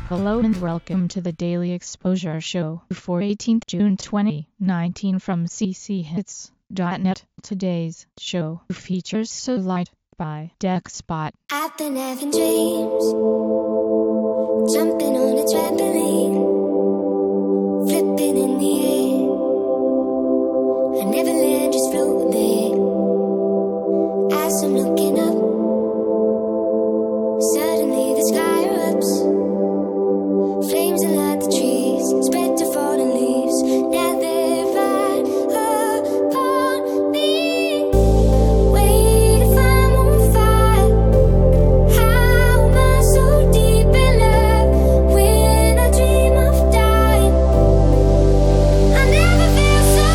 Hello and welcome to the Daily Exposure Show for 18th June 2019 from cchits.net. Today's show features So Light by Dexpot. I've been having dreams, jumping on a trampoline, flipping in the air. I never land, just floating there. As I'm looking up, suddenly the sky erupts. Flames that light the trees, spread to fallen leaves. Now they're right upon me. Wait, if I'm on fire, how am I so deep in love? When I dream of dying, I never feel so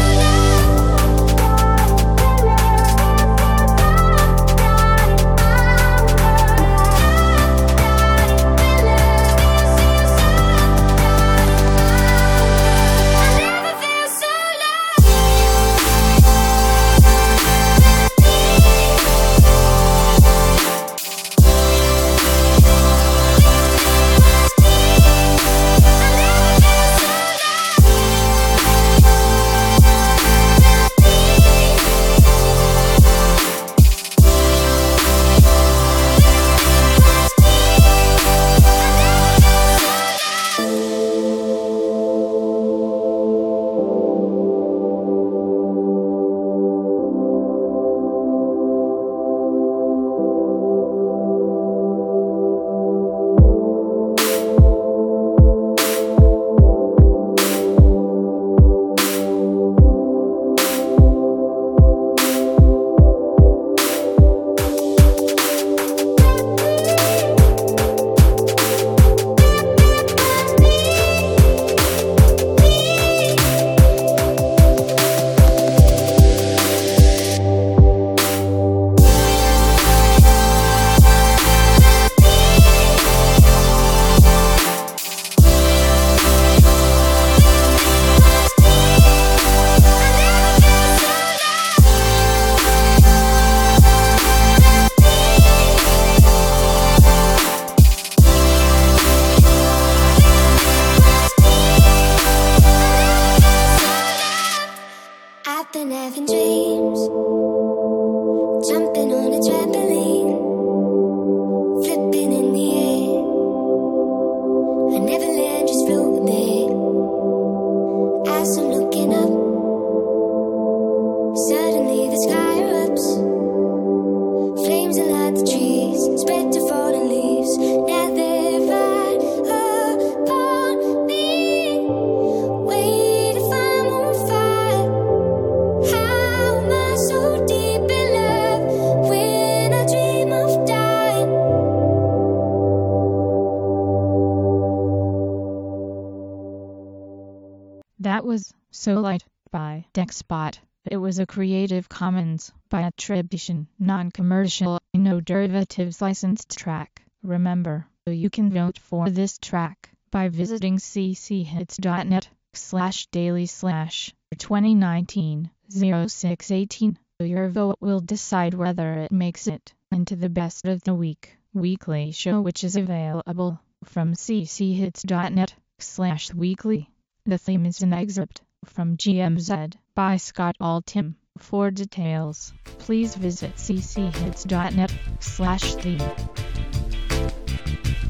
been having dreams, jumping on a trampoline, flipping in the air. I never land, just floating there. As I'm looking up, suddenly the sky erupts. Flames that light the trees, spread to fallen leaves. Now they're right upon me. Wait, if I'm on fire, how am I so deep in love? When I dream of dying, That was So Light by Dexpot. It was a Creative Commons by attribution, non-commercial, no derivatives licensed track. Remember, you can vote for this track by visiting cchits.net/daily/2019-0618. Your vote will decide whether it makes it into the Best of the Week weekly show, which is available from cchits.net/weekly. The theme is an excerpt from GMZ by Scott Altham. For details, please visit cchits.net/theme.